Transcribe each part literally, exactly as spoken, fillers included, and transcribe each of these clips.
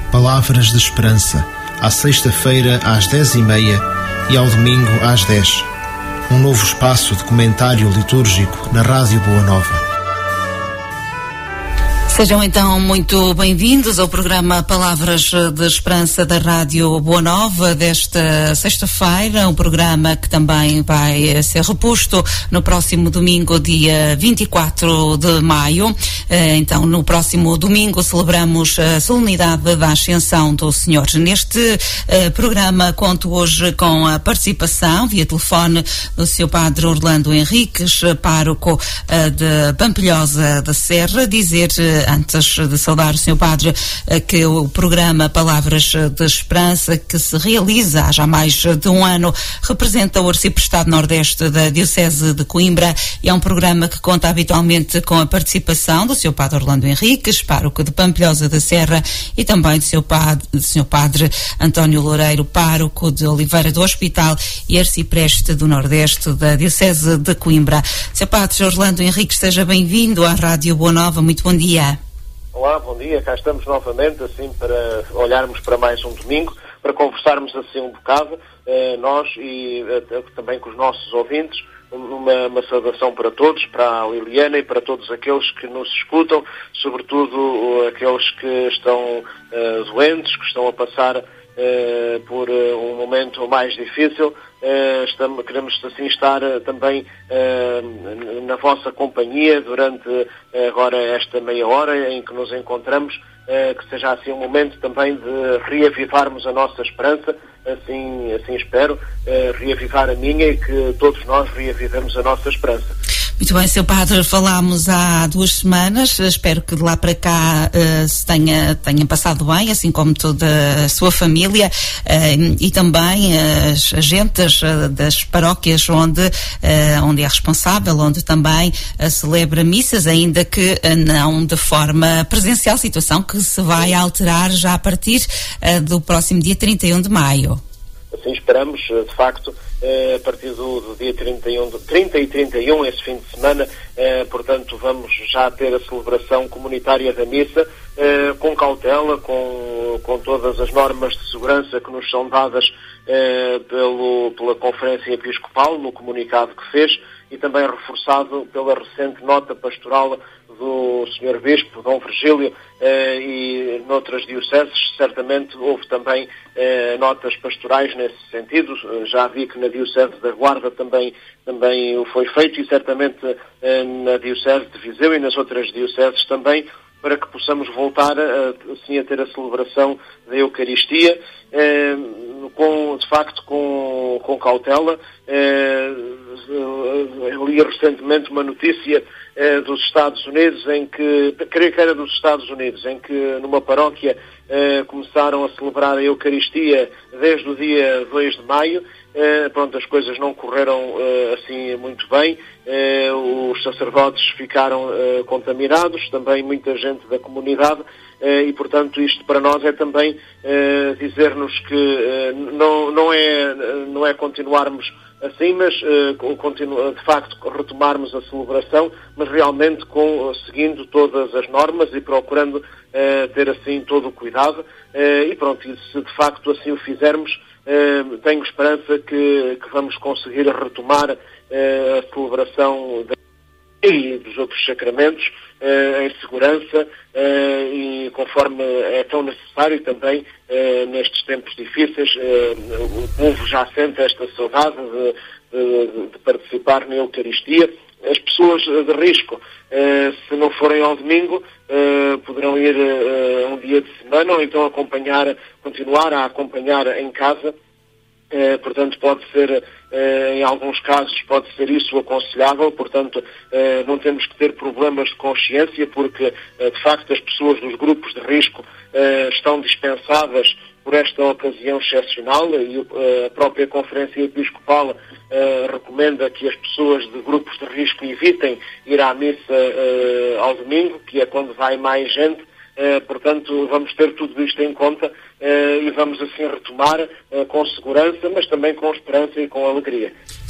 Palavras de Esperança, à sexta-feira às dez e meia e ao domingo às dez. Um novo espaço de comentário litúrgico na Rádio Boa Nova. Sejam então muito bem-vindos ao programa Palavras de Esperança da Rádio Boa Nova desta sexta-feira, um programa que também vai ser reposto no próximo domingo, dia vinte e quatro de maio. Então, no próximo domingo celebramos a solenidade da Ascensão do Senhor. Neste programa conto hoje com a participação via telefone do senhor Padre Orlando Henriques, pároco de Pampilhosa da Serra. Dizer, antes de saudar o senhor Padre, que o programa Palavras de Esperança, que se realiza há já mais de um ano, representa o Arciprestado Nordeste da Diocese de Coimbra e é um programa que conta habitualmente com a participação do senhor Padre Orlando Henriques, pároco de Pampilhosa da Serra, e também do senhor Padre, do senhor Padre António Loureiro, pároco de Oliveira do Hospital e arcipreste do Nordeste da Diocese de Coimbra. senhor Padre Orlando Henriques, seja bem-vindo à Rádio Boa Nova. Muito bom dia. Olá, bom dia. Cá estamos novamente, assim, para olharmos para mais um domingo, para conversarmos assim um bocado, eh, nós e eh, também com os nossos ouvintes. Uma, uma saudação para todos, para a Liliana e para todos aqueles que nos escutam, sobretudo aqueles que estão uh, doentes, que estão a passar uh, por uh, um momento mais difícil. Uh, estamos, queremos assim estar uh, também uh, na vossa companhia durante uh, agora esta meia hora em que nos encontramos, uh, que seja assim um momento também de reavivarmos a nossa esperança, assim, assim espero, uh, reavivar a minha e que todos nós reavivemos a nossa esperança. Muito bem, senhor Padre, falámos há duas semanas, espero que de lá para cá uh, se tenha, tenha passado bem, assim como toda a sua família uh, e também as agentes uh, das paróquias onde, uh, onde é responsável, onde também uh, celebra missas, ainda que uh, não de forma presencial, situação que se vai alterar já a partir uh, do próximo dia trinta e um de maio. Assim esperamos, de facto, a partir do, do dia trinta e um, trinta e trinta e um, esse fim de semana, eh, portanto vamos já ter a celebração comunitária da missa, eh, com cautela, com, com todas as normas de segurança que nos são dadas eh, pelo, pela Conferência Episcopal, no comunicado que fez, e também reforçado pela recente nota pastoral do senhor Bispo, Dom Virgílio, eh, e noutras dioceses, certamente houve também eh, notas pastorais nesse sentido. Já vi que na Diocese da Guarda também, também o foi feito e certamente eh, na Diocese de Viseu e nas outras dioceses também, para que possamos voltar a, assim, a ter a celebração da Eucaristia, eh, com, de facto com, com cautela. Eh, li recentemente uma notícia eh, dos Estados Unidos, em que, creio que era dos Estados Unidos, em que numa paróquia eh, começaram a celebrar a Eucaristia desde o dia dois de maio. Uh, pronto, as coisas não correram uh, assim muito bem, uh, os sacerdotes ficaram uh, contaminados, também muita gente da comunidade, uh, e portanto isto para nós é também uh, dizer-nos que uh, não, não, é, não é continuarmos assim, mas uh, continu- de facto retomarmos a celebração, mas realmente com, uh, seguindo todas as normas e procurando uh, ter assim todo o cuidado, uh, e pronto, e se de facto assim o fizermos, Uh, tenho esperança que, que vamos conseguir retomar uh, a celebração de, e dos outros sacramentos uh, em segurança uh, e conforme é tão necessário também uh, nestes tempos difíceis. Uh, o povo já sente esta saudade de, de, de participar na Eucaristia. As pessoas de risco, uh, se não forem ao domingo, uh, poderão ir uh, um dia de semana ou então acompanhar, continuar a acompanhar em casa. Uh, portanto, pode ser, uh, em alguns casos, pode ser isso aconselhável. Portanto, uh, não temos que ter problemas de consciência, porque, uh, de facto, as pessoas dos grupos de risco uh, estão dispensadas por esta ocasião excepcional, e uh, a própria Conferência Episcopal uh, recomenda que as pessoas de grupos de risco evitem ir à missa uh, ao domingo, que é quando vai mais gente. Uh, portanto, vamos ter tudo isto em conta uh, e vamos assim retomar uh, com segurança, mas também com esperança e com alegria.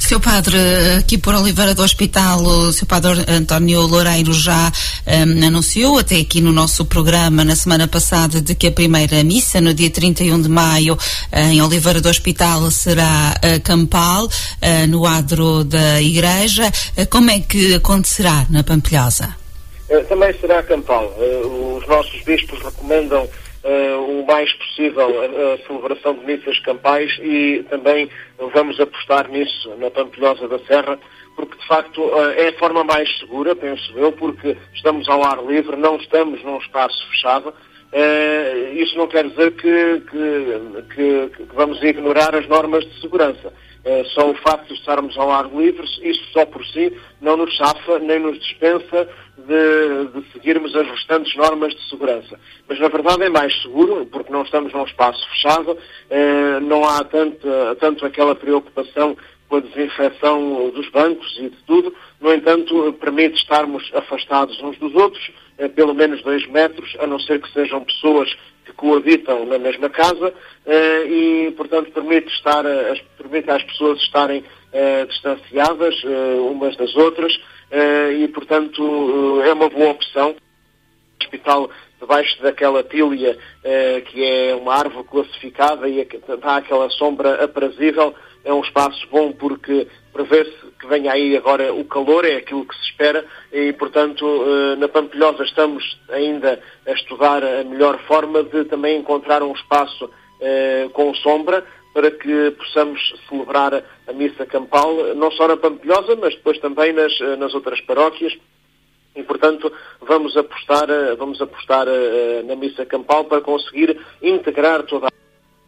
Seu Padre, aqui por Oliveira do Hospital, o Seu Padre António Loureiro já um, anunciou, até aqui no nosso programa, na semana passada, de que a primeira missa, no dia trinta e um de maio, em Oliveira do Hospital, será uh, campal, uh, no adro da Igreja. Uh, como é que acontecerá na Pampilhosa? Uh, também será campal. Uh, os nossos bispos recomendam Uh, o mais possível a, a celebração de missas campais e também vamos apostar nisso na Pampilhosa da Serra, porque de facto uh, é a forma mais segura, penso eu, porque estamos ao ar livre, não estamos num espaço fechado. Uh, isso não quer dizer que, que, que, que vamos ignorar as normas de segurança. Uh, só o facto de estarmos ao ar livre, isso só por si não nos safa nem nos dispensa de, de seguirmos as restantes normas de segurança. Mas na verdade é mais seguro, porque não estamos num espaço fechado, uh, não há tanto, tanto aquela preocupação com a desinfecção dos bancos e de tudo. No entanto, permite estarmos afastados uns dos outros, uh, pelo menos dois metros, a não ser que sejam pessoas que coabitam na mesma casa, uh, e, portanto, permite, estar, uh, permite às pessoas estarem uh, distanciadas uh, umas das outras, uh, e, portanto, uh, é uma boa opção. O hospital, debaixo daquela tília, uh, que é uma árvore classificada e dá aquela sombra aprazível, é um espaço bom porque prevê-se que venha aí agora o calor, é aquilo que se espera, e, portanto, na Pampilhosa estamos ainda a estudar a melhor forma de também encontrar um espaço eh, com sombra para que possamos celebrar a missa campal, não só na Pampilhosa, mas depois também nas, nas outras paróquias. E, portanto, vamos apostar, vamos apostar na missa campal para conseguir integrar toda a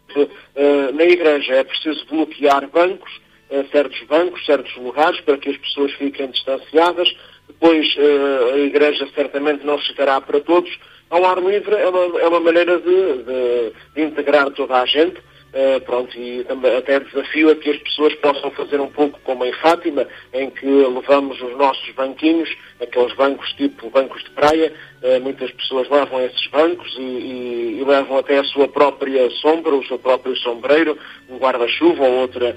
Uh, na igreja é preciso bloquear bancos, uh, certos bancos, certos lugares, para que as pessoas fiquem distanciadas. Depois, uh, a igreja certamente não chegará para todos. Ao ar livre é uma, é uma maneira de, de, de integrar toda a gente. Uh, pronto, e também até desafio a que as pessoas possam fazer um pouco como em Fátima, em que levamos os nossos banquinhos, aqueles bancos tipo bancos de praia. Uh, muitas pessoas levam esses bancos e, e, e levam até a sua própria sombra, o seu próprio sombreiro, um guarda-chuva ou outra,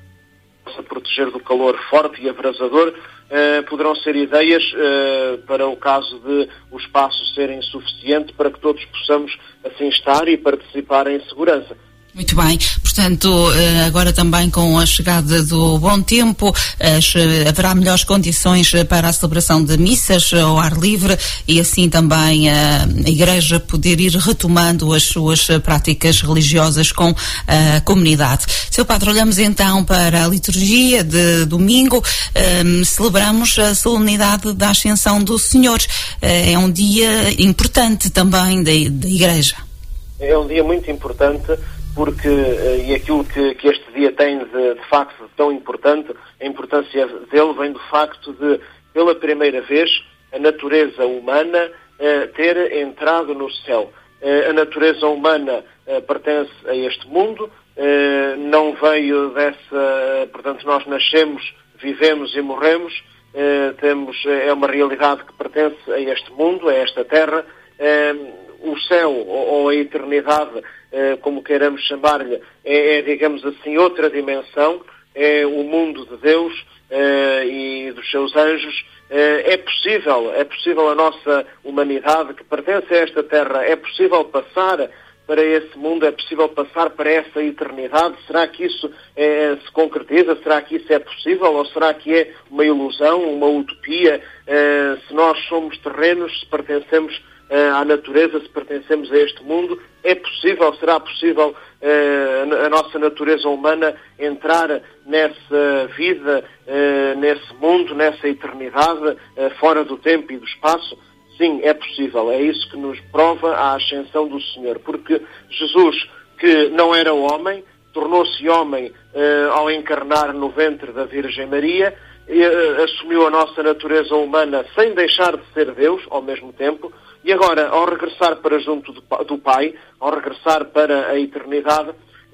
para proteger do calor forte e abrasador. Uh, poderão ser ideias uh, para o caso de o espaço ser insuficiente, para que todos possamos assim estar e participar em segurança. Muito bem, portanto, agora também com a chegada do bom tempo, haverá melhores condições para a celebração de missas ao ar livre e assim também a Igreja poder ir retomando as suas práticas religiosas com a comunidade. Seu Padre, olhamos então para a liturgia de domingo, um, celebramos a solenidade da Ascensão do Senhor. É um dia importante também da, da Igreja. É um dia muito importante, porque, e aquilo que, que este dia tem de, de facto tão importante, a importância dele vem do facto de, pela primeira vez, a natureza humana eh, ter entrado no céu. Eh, a natureza humana eh, pertence a este mundo, eh, não veio dessa... Portanto, nós nascemos, vivemos e morremos, eh, temos, é uma realidade que pertence a este mundo, a esta terra. Eh, o céu, ou, ou a eternidade, Uh, como queiramos chamar-lhe, é, é, digamos assim, outra dimensão, é o mundo de Deus uh, e dos seus anjos. Uh, é possível, é possível a nossa humanidade que pertence a esta terra, é possível passar para esse mundo, é possível passar para essa eternidade. Será que isso é, se concretiza? Será que isso é possível? Ou será que é uma ilusão, uma utopia? Uh, se nós somos terrenos, se pertencemos à natureza, se pertencemos a este mundo, é possível, será possível uh, a nossa natureza humana entrar nessa vida, uh, nesse mundo, nessa eternidade, uh, fora do tempo e do espaço? Sim, é possível. É isso que nos prova a ascensão do Senhor. Porque Jesus, que não era homem, tornou-se homem uh, ao encarnar no ventre da Virgem Maria, e, uh, assumiu a nossa natureza humana sem deixar de ser Deus, ao mesmo tempo. E agora, ao regressar para junto do Pai, ao regressar para a eternidade,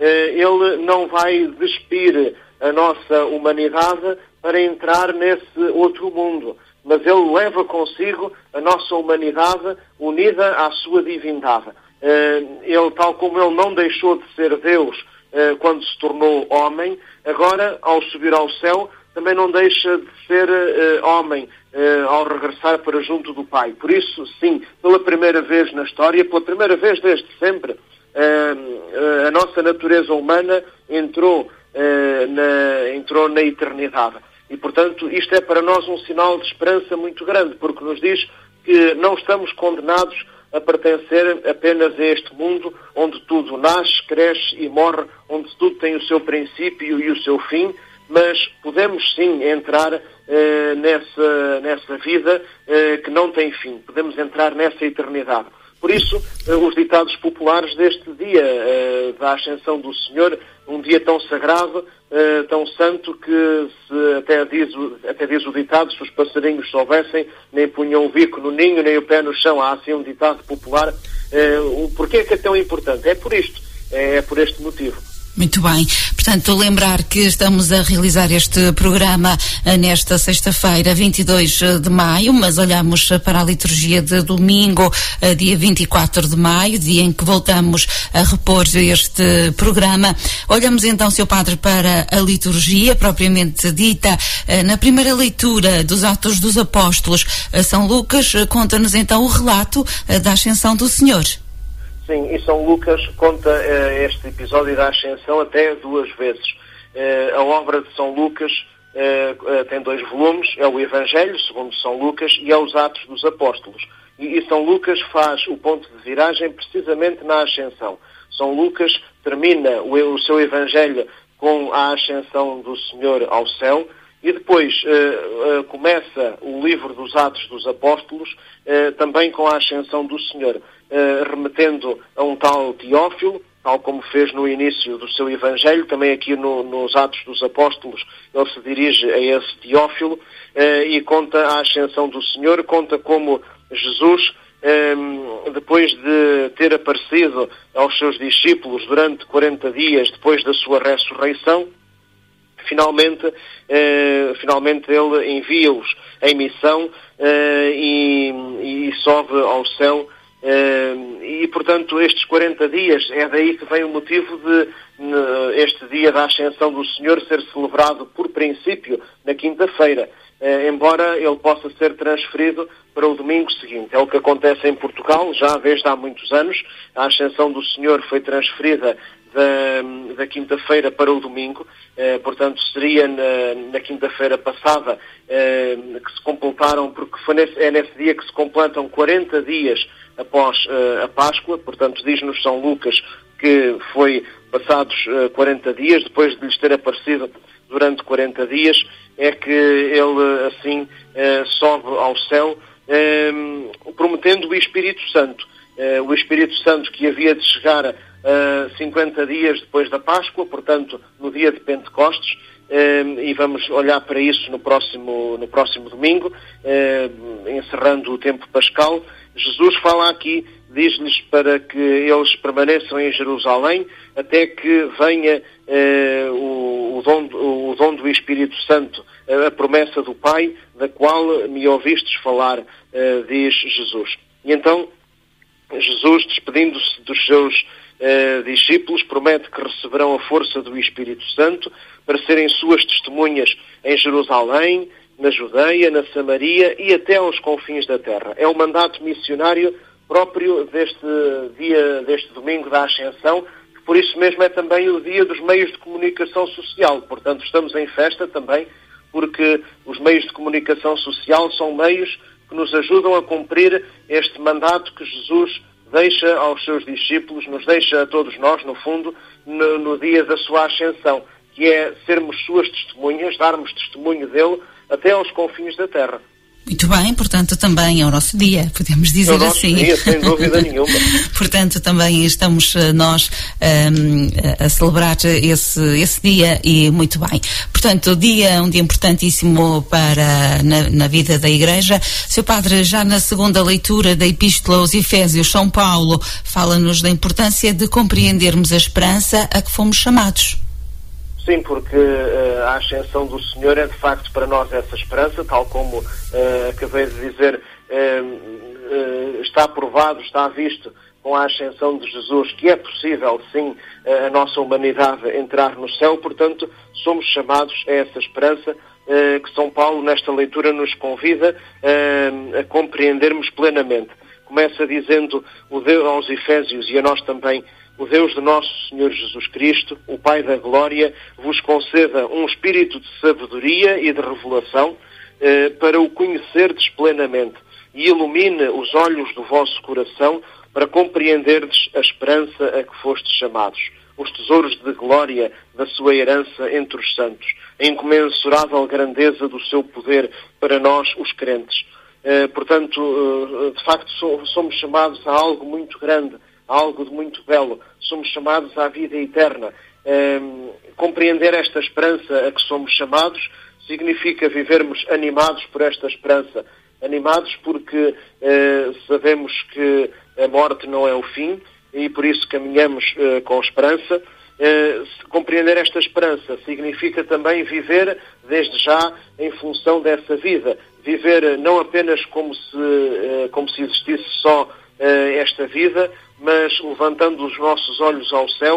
ele não vai despir a nossa humanidade para entrar nesse outro mundo, mas ele leva consigo a nossa humanidade unida à sua divindade. Ele, tal como ele não deixou de ser Deus uh, quando se tornou homem, agora, ao subir ao céu, também não deixa de ser uh, homem uh, ao regressar para junto do Pai. Por isso, sim, pela primeira vez na história, pela primeira vez desde sempre, uh, uh, a nossa natureza humana entrou, uh, na, entrou na eternidade. E, portanto, isto é para nós um sinal de esperança muito grande, porque nos diz que não estamos condenados a pertencer apenas a este mundo onde tudo nasce, cresce e morre, onde tudo tem o seu princípio e o seu fim, mas podemos sim entrar eh, nessa, nessa vida eh, que não tem fim, podemos entrar nessa eternidade. Por isso, eh, os ditados populares deste dia eh, da Ascensão do Senhor, um dia tão sagrado, eh, tão santo, que se, até, diz, até diz o ditado, se os passarinhos soubessem, nem punham o bico no ninho, nem o pé no chão. Há assim um ditado popular. Eh, o porquê é que é tão importante? É por isto, é, é por este motivo. Muito bem. Portanto, lembrar que estamos a realizar este programa nesta sexta-feira, vinte e dois de maio, mas olhamos para a liturgia de domingo, dia vinte e quatro de maio, dia em que voltamos a repor este programa. Olhamos então, senhor Padre, para a liturgia propriamente dita. Na primeira leitura dos Atos dos Apóstolos, São Lucas conta-nos então o relato da Ascensão do Senhor. Sim, e São Lucas conta uh, este episódio da Ascensão até duas vezes. Uh, a obra de São Lucas uh, uh, tem dois volumes, é o Evangelho, segundo São Lucas, e é os Atos dos Apóstolos. E, e São Lucas faz o ponto de viragem precisamente na Ascensão. São Lucas termina o, o seu Evangelho com a Ascensão do Senhor ao céu, e depois uh, uh, começa o livro dos Atos dos Apóstolos uh, também com a Ascensão do Senhor, uh, remetendo a um tal Teófilo, tal como fez no início do seu Evangelho, também aqui no, nos Atos dos Apóstolos ele se dirige a esse Teófilo uh, e conta a Ascensão do Senhor, conta como Jesus, um, depois de ter aparecido aos seus discípulos durante quarenta dias depois da sua ressurreição, Finalmente, eh, finalmente ele envia-os em missão eh, e, e sobe ao céu. Eh, e, portanto, estes quarenta dias, é daí que vem o motivo de ne, este dia da Ascensão do Senhor ser celebrado, por princípio, na quinta-feira, eh, embora ele possa ser transferido para o domingo seguinte. É o que acontece em Portugal, já desde há muitos anos. A Ascensão do Senhor foi transferida da, da quinta-feira para o domingo, eh, portanto seria na, na quinta-feira passada eh, que se completaram, porque foi nesse, é nesse dia que se completam quarenta dias após eh, a Páscoa, portanto diz-nos São Lucas que foi passados eh, quarenta dias, depois de lhes ter aparecido durante quarenta dias, é que ele assim eh, sobe ao céu, eh, prometendo o Espírito Santo. Eh, o Espírito Santo que havia de chegar Uh, cinquenta dias depois da Páscoa, portanto, no dia de Pentecostes, uh, e vamos olhar para isso no próximo, no próximo domingo, uh, encerrando o tempo pascal. Jesus fala aqui, diz-lhes para que eles permaneçam em Jerusalém até que venha uh, o, o, dom, o dom do Espírito Santo, a promessa do Pai, da qual me ouvistes falar, uh, diz Jesus. E então, Jesus, despedindo-se dos seus Uh, discípulos, promete que receberão a força do Espírito Santo para serem suas testemunhas em Jerusalém, na Judeia, na Samaria e até aos confins da terra. É o mandato missionário próprio deste dia, deste domingo da Ascensão, que por isso mesmo é também o dia dos meios de comunicação social. Portanto, estamos em festa também, porque os meios de comunicação social são meios que nos ajudam a cumprir este mandato que Jesus deixa aos seus discípulos, nos deixa a todos nós, no fundo, no, no dia da sua ascensão, que é sermos suas testemunhas, darmos testemunho dele até aos confins da terra. Muito bem, portanto também é o nosso dia, podemos dizer é o nosso assim. Dia, sem dúvida nenhuma. Portanto também estamos nós um, a celebrar esse, esse dia e muito bem. Portanto, dia, um dia importantíssimo para, na, na vida da Igreja. senhor Padre, já na segunda leitura da Epístola aos Efésios, São Paulo fala-nos da importância de compreendermos a esperança a que fomos chamados. Sim, porque uh, a Ascensão do Senhor é de facto para nós essa esperança, tal como uh, acabei de dizer, uh, uh, está provado, está visto com a ascensão de Jesus, que é possível, sim, a nossa humanidade entrar no céu. Portanto, somos chamados a essa esperança eh, que São Paulo, nesta leitura, nos convida eh, a compreendermos plenamente. Começa dizendo o Deus, aos Efésios e a nós também: o Deus de nosso Senhor Jesus Cristo, o Pai da Glória, vos conceda um espírito de sabedoria e de revelação eh, para o conhecerdes plenamente, e ilumine os olhos do vosso coração para compreenderdes a esperança a que fostes chamados, os tesouros de glória da sua herança entre os santos, a incomensurável grandeza do seu poder para nós, os crentes. Uh, portanto, uh, de facto, so, somos chamados a algo muito grande, a algo de muito belo. Somos chamados à vida eterna. Uh, compreender esta esperança a que somos chamados significa vivermos animados por esta esperança. Animados porque uh, sabemos que a morte não é o fim e por isso caminhamos uh, com esperança. Uh, compreender esta esperança significa também viver desde já em função dessa vida. Viver não apenas como se, uh, como se existisse só uh, esta vida, mas levantando os nossos olhos ao céu,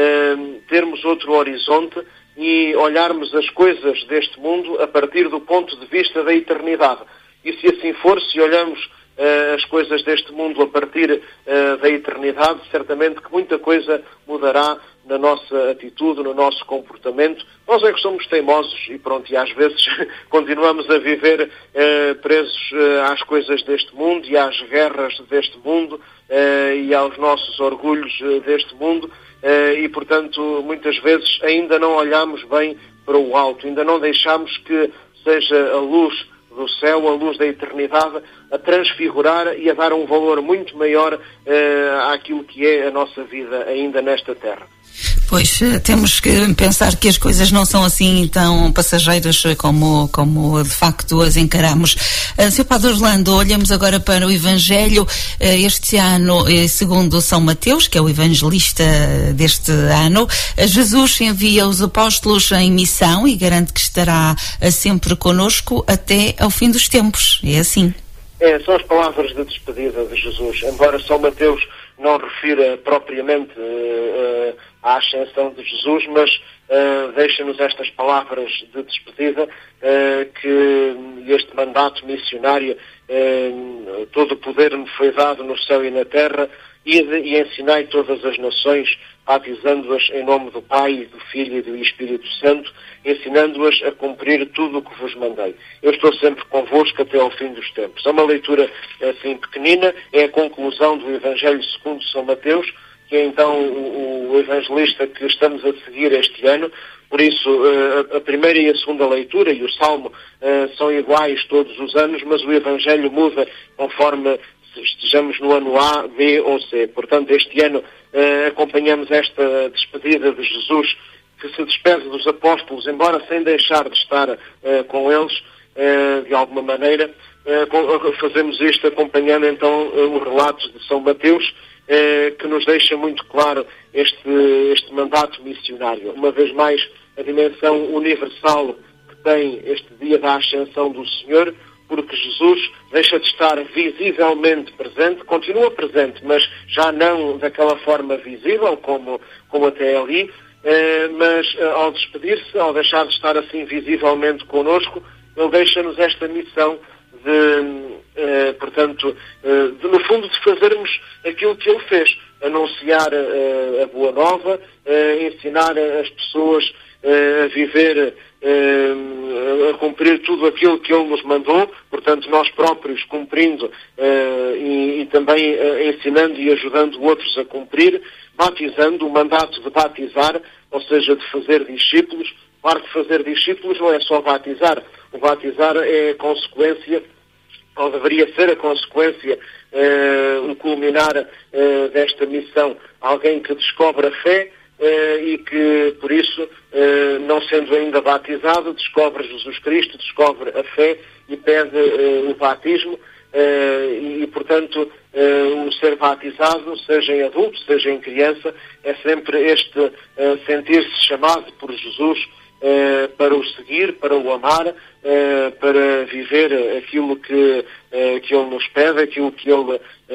uh, termos outro horizonte e olharmos as coisas deste mundo a partir do ponto de vista da eternidade. E se assim for, se olhamos uh, as coisas deste mundo a partir uh, da eternidade, certamente que muita coisa mudará na nossa atitude, no nosso comportamento. Nós é que somos teimosos e pronto, e às vezes continuamos a viver uh, presos uh, às coisas deste mundo e às guerras deste mundo uh, e aos nossos orgulhos uh, deste mundo uh, e, portanto, muitas vezes ainda não olhamos bem para o alto, ainda não deixamos que seja a luz do céu, a luz da eternidade, a transfigurar e a dar um valor muito maior uh, àquilo que é a nossa vida ainda nesta terra. Pois, temos que pensar que as coisas não são assim tão passageiras como, como de facto as encaramos. Uh, senhor Padre Orlando, olhamos agora para o Evangelho. Uh, este ano, uh, segundo São Mateus, que é o evangelista deste ano, uh, Jesus envia os apóstolos em missão e garante que estará uh, sempre conosco até ao fim dos tempos. É assim? É, são as palavras de despedida de Jesus. Embora São Mateus não refira propriamente uh, uh, à ascensão de Jesus, mas uh, deixa-nos estas palavras de despedida, uh, que este mandato missionário, uh, todo o poder me foi dado no céu e na terra, e, e ensinai todas as nações, batizando-as em nome do Pai, do Filho e do Espírito Santo, ensinando-as a cumprir tudo o que vos mandei. Eu estou sempre convosco até ao fim dos tempos. É uma leitura assim pequenina, é a conclusão do Evangelho segundo São Mateus, que é então o, o evangelista que estamos a seguir este ano. Por isso, a primeira e a segunda leitura e o Salmo são iguais todos os anos, mas o Evangelho muda conforme estejamos no ano A, B ou C. Portanto, este ano uh, acompanhamos esta despedida de Jesus, que se despede dos apóstolos, embora sem deixar de estar uh, com eles, uh, de alguma maneira. Uh, fazemos isto acompanhando então uh, o relato de São Mateus, uh, que nos deixa muito claro este, este mandato missionário. Uma vez mais, a dimensão universal que tem este dia da ascensão do Senhor, porque Jesus deixa de estar visivelmente presente, continua presente, mas já não daquela forma visível como, como até ali, eh, mas eh, ao despedir-se, ao deixar de estar assim visivelmente connosco, ele deixa-nos esta missão de, eh, portanto, eh, de, no fundo, de fazermos aquilo que ele fez, anunciar eh, a Boa Nova, eh, ensinar as pessoas eh, a viver, Uh, a cumprir tudo aquilo que ele nos mandou, portanto nós próprios cumprindo uh, e, e também uh, ensinando e ajudando outros a cumprir, batizando, o mandato de batizar, ou seja, de fazer discípulos. Claro que fazer discípulos não é só batizar, o batizar é a consequência, ou deveria ser a consequência, uh, o culminar uh, desta missão. Alguém que descobre a fé, Uh, e que, por isso, uh, não sendo ainda batizado, descobre Jesus Cristo, descobre a fé e pede uh, o batismo uh, e, e, portanto, uh, o ser batizado, seja em adulto, seja em criança, é sempre este uh, sentir-se chamado por Jesus uh, para o seguir, para o amar, uh, uh, para viver aquilo que, uh, que Ele nos pede, aquilo que Ele,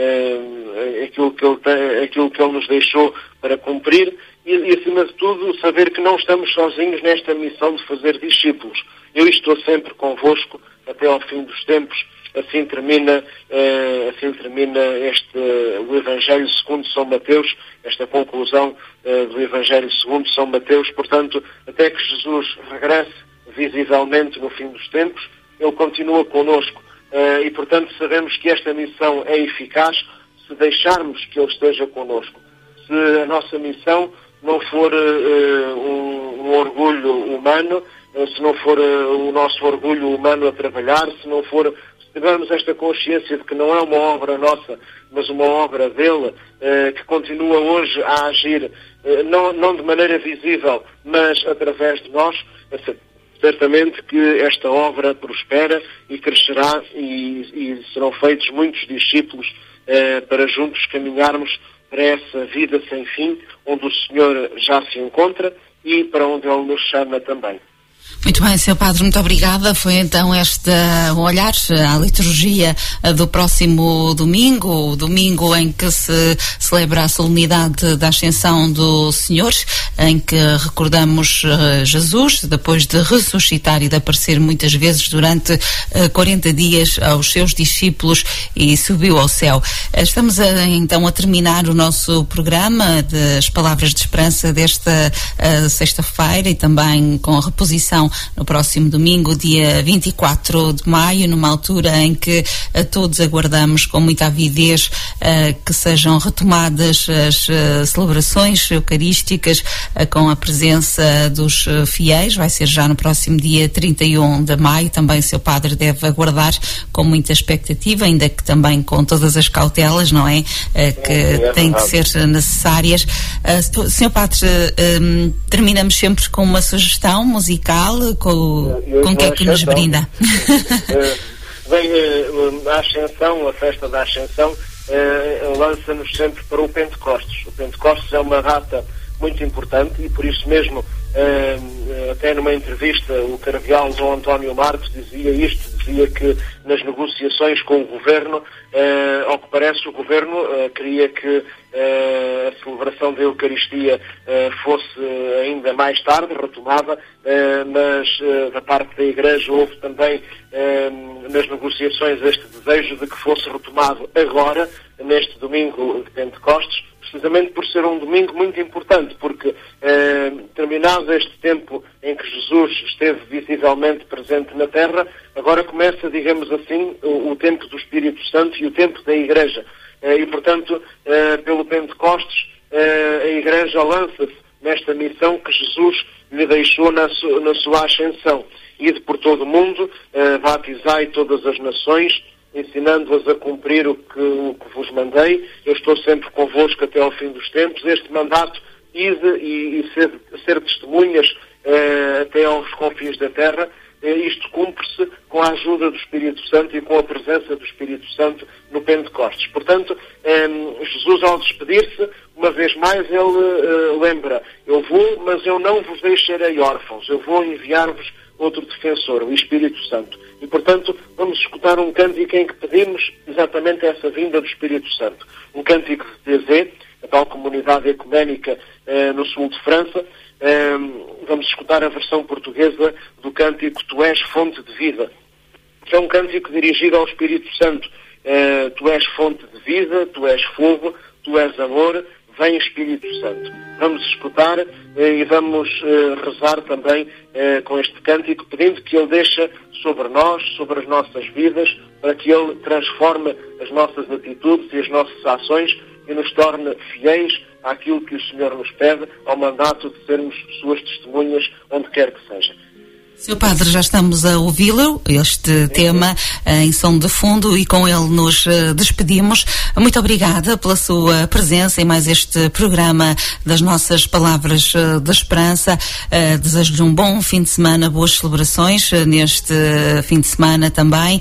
uh, aquilo que Ele, tem, aquilo que Ele nos deixou para cumprir e, e, acima de tudo, saber que não estamos sozinhos nesta missão de fazer discípulos. Eu estou sempre convosco até ao fim dos tempos. Assim termina, uh, assim termina este, uh, o Evangelho segundo São Mateus, esta conclusão uh, do Evangelho segundo São Mateus. Portanto, até que Jesus regresse visivelmente no fim dos tempos, Ele continua connosco. Uh, e, portanto, sabemos que esta missão é eficaz se deixarmos que Ele esteja connosco. Se a nossa missão não for uh, um, um orgulho humano, uh, se não for uh, o nosso orgulho humano a trabalhar, se não for... tivermos esta consciência de que não é uma obra nossa, mas uma obra dele, eh, que continua hoje a agir, eh, não, não de maneira visível, mas através de nós, é certamente que esta obra prospera e crescerá e, e serão feitos muitos discípulos eh, para juntos caminharmos para essa vida sem fim, onde o Senhor já se encontra e para onde Ele nos chama também. Muito bem, senhor Padre, muito obrigada. Foi então este uh, olhar à liturgia uh, do próximo domingo, o domingo em que se celebra a solenidade da Ascensão do Senhor, em que recordamos uh, Jesus, depois de ressuscitar e de aparecer muitas vezes durante uh, quarenta dias aos seus discípulos e subiu ao céu. Uh, estamos a, então a terminar o nosso programa das Palavras de Esperança desta uh, sexta-feira e também com a reposição no próximo domingo, dia vinte e quatro de maio, numa altura em que a todos aguardamos com muita avidez uh, que sejam retomadas as uh, celebrações eucarísticas uh, com a presença dos uh, fiéis. Vai ser já no próximo dia trinta e um de maio. Também o seu Padre deve aguardar com muita expectativa, ainda que também com todas as cautelas, não é? Uh, que é têm de ser necessárias. Uh, senhor Padre, uh, um, terminamos sempre com uma sugestão musical. Com, com que é que nos brinda? Bem, a Ascensão, a festa da Ascensão, lança-nos sempre para o Pentecostes. O Pentecostes é uma data muito importante e por isso mesmo, até numa entrevista, o cardeal João António Marcos dizia isto, dizia que nas negociações com o Governo, ao que parece o Governo queria que Uh, a celebração da Eucaristia uh, fosse uh, ainda mais tarde, retomada, uh, mas uh, da parte da Igreja houve também uh, nas negociações este desejo de que fosse retomado agora, neste domingo de Pentecostes, precisamente por ser um domingo muito importante, porque uh, terminado este tempo em que Jesus esteve visivelmente presente na Terra, agora começa, digamos assim, o, o tempo do Espírito Santo e o tempo da Igreja. E, portanto, pelo Pentecostes, a Igreja lança-se nesta missão que Jesus lhe deixou na sua, na sua ascensão. Ide por todo o mundo, batizai todas as nações, ensinando-as a cumprir o que, o que vos mandei. Eu estou sempre convosco até ao fim dos tempos. Este mandato, ide e, e ser, ser testemunhas até aos confins da terra. Isto cumpre-se com a ajuda do Espírito Santo e com a presença do Espírito Santo no Pentecostes. Portanto, Jesus, ao despedir-se, uma vez mais, ele uh, lembra: eu vou, mas eu não vos deixarei órfãos, eu vou enviar-vos outro defensor, o Espírito Santo. E, portanto, vamos escutar um cântico em que pedimos exatamente essa vinda do Espírito Santo. Um cântico de Thésée, a tal comunidade ecuménica uh, no sul de França. Um, vamos escutar a versão portuguesa do cântico Tu és fonte de vida, que é um cântico dirigido ao Espírito Santo. Uh, tu és fonte de vida, tu és fogo, tu és amor, vem Espírito Santo. Vamos escutar uh, e vamos uh, rezar também uh, com este cântico, pedindo que Ele deixe sobre nós, sobre as nossas vidas, para que Ele transforme as nossas atitudes e as nossas ações e nos torne fiéis àquilo que o Senhor nos pede, ao mandato de sermos suas testemunhas onde quer que seja. senhor Padre, já estamos a ouvi-lo, este tema em som de fundo, e com ele nos despedimos. Muito obrigada pela sua presença em mais este programa das nossas Palavras de Esperança. Desejo-lhe um bom fim de semana, boas celebrações neste fim de semana também.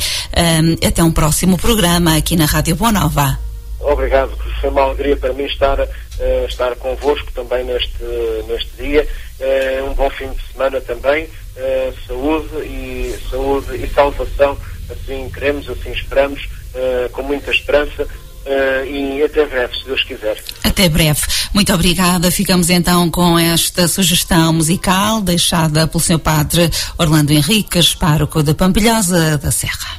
Até um próximo programa aqui na Rádio Boa Nova. Obrigado, foi uma alegria para mim estar uh, estar convosco também neste, neste dia. Uh, um bom fim de semana também, uh, saúde e saúde e salvação, assim queremos, assim esperamos, uh, com muita esperança, uh, e até breve, se Deus quiser. Até breve. Muito obrigada. Ficamos então com esta sugestão musical deixada pelo senhor Padre Orlando Henriques, pároco de Pampilhosa da Serra.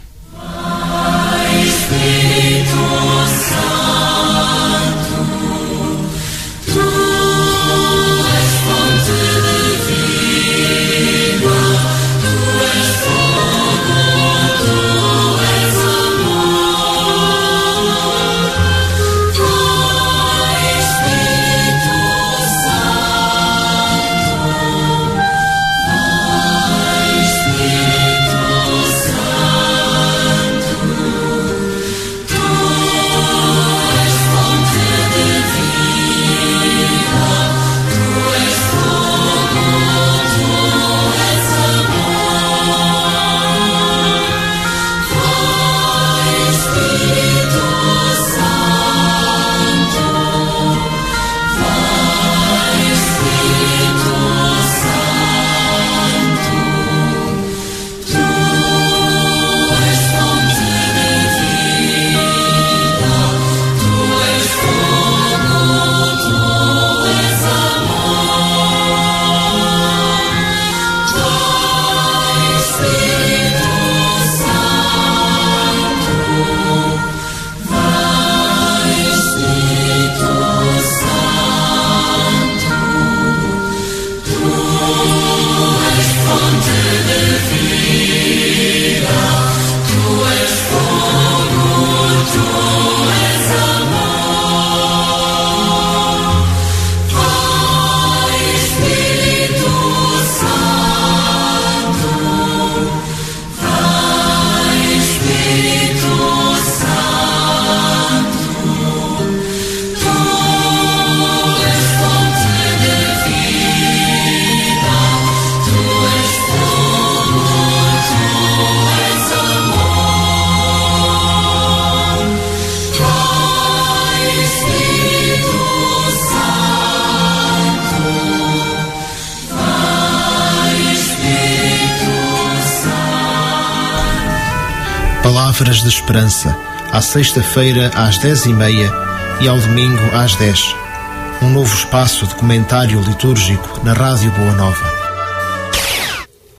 Palavras de Esperança, à sexta-feira às dez e meia e ao domingo às dez. Um novo espaço de comentário litúrgico na Rádio Boa Nova.